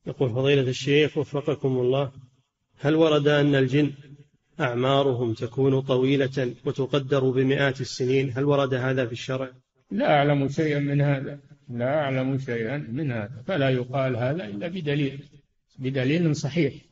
يقول فضيلة الشيخ وفقكم الله، هل ورد أن الجن أعمارهم تكون طويلة وتقدر بمئات السنين؟ هل ورد هذا في الشرع؟ لا أعلم شيئا من هذا، لا أعلم شيئا من هذا، فلا يقال هذا إلا بدليل صحيح.